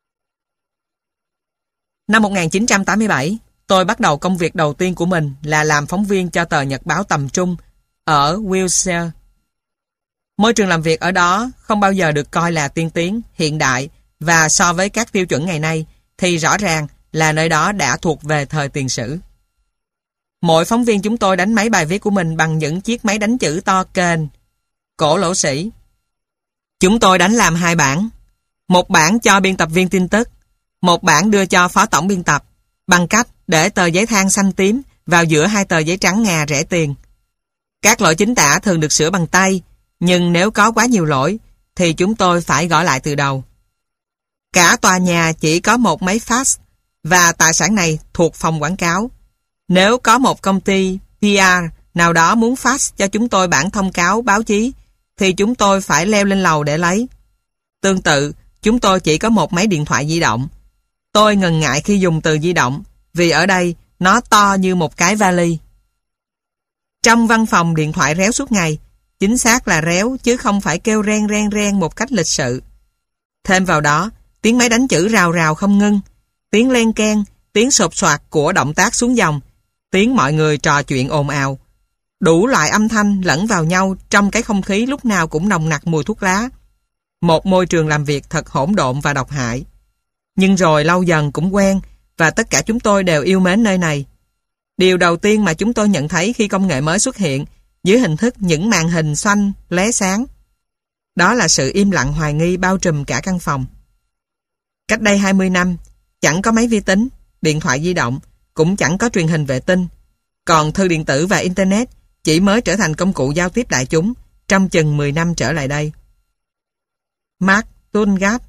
Năm 1987, tôi bắt đầu công việc đầu tiên của mình là làm phóng viên cho tờ nhật báo tầm trung ở Wiltshire. Môi trường làm việc ở đó không bao giờ được coi là tiên tiến, hiện đại và so với các tiêu chuẩn ngày nay thì rõ ràng là nơi đó đã thuộc về thời tiền sử. Mỗi phóng viên chúng tôi đánh máy bài viết của mình bằng những chiếc máy đánh chữ to kềnh, cổ lỗ sĩ. Chúng tôi đánh làm hai bản. Một bản cho biên tập viên tin tức, Một bản đưa cho phó tổng biên tập bằng cách để tờ giấy than xanh tím vào giữa hai tờ giấy trắng ngà rẻ tiền. Các lỗi chính tả thường được sửa bằng tay, nhưng nếu có quá nhiều lỗi thì chúng tôi phải gõ lại từ đầu. Cả tòa nhà chỉ có một máy fax và tài sản này thuộc phòng quảng cáo. Nếu có một công ty PR nào đó muốn fax cho chúng tôi bản thông cáo báo chí thì chúng tôi phải leo lên lầu để lấy. Tương tự, chúng tôi chỉ có một máy điện thoại di động. Tôi ngần ngại khi dùng từ di động vì ở đây nó to như một cái vali. Trong văn phòng điện thoại réo suốt ngày, chính xác là réo chứ không phải kêu ren ren ren một cách lịch sự. Thêm vào đó, tiếng máy đánh chữ rào rào không ngưng, tiếng len keng, tiếng sột soạt của động tác xuống dòng, tiếng mọi người trò chuyện ồn ào. Đủ loại âm thanh lẫn vào nhau trong cái không khí lúc nào cũng nồng nặc mùi thuốc lá. Một môi trường làm việc thật hỗn độn và độc hại. Nhưng rồi lâu dần cũng quen và tất cả chúng tôi đều yêu mến nơi này. Điều đầu tiên mà chúng tôi nhận thấy khi công nghệ mới xuất hiện dưới hình thức những màn hình xoanh, lóe sáng, đó là sự im lặng hoài nghi bao trùm cả căn phòng. Cách đây 20 năm, chẳng có máy vi tính, điện thoại di động, cũng chẳng có truyền hình vệ tinh. Còn thư điện tử và Internet chỉ mới trở thành công cụ giao tiếp đại chúng trong chừng 10 năm trở lại đây. Mark Turngaard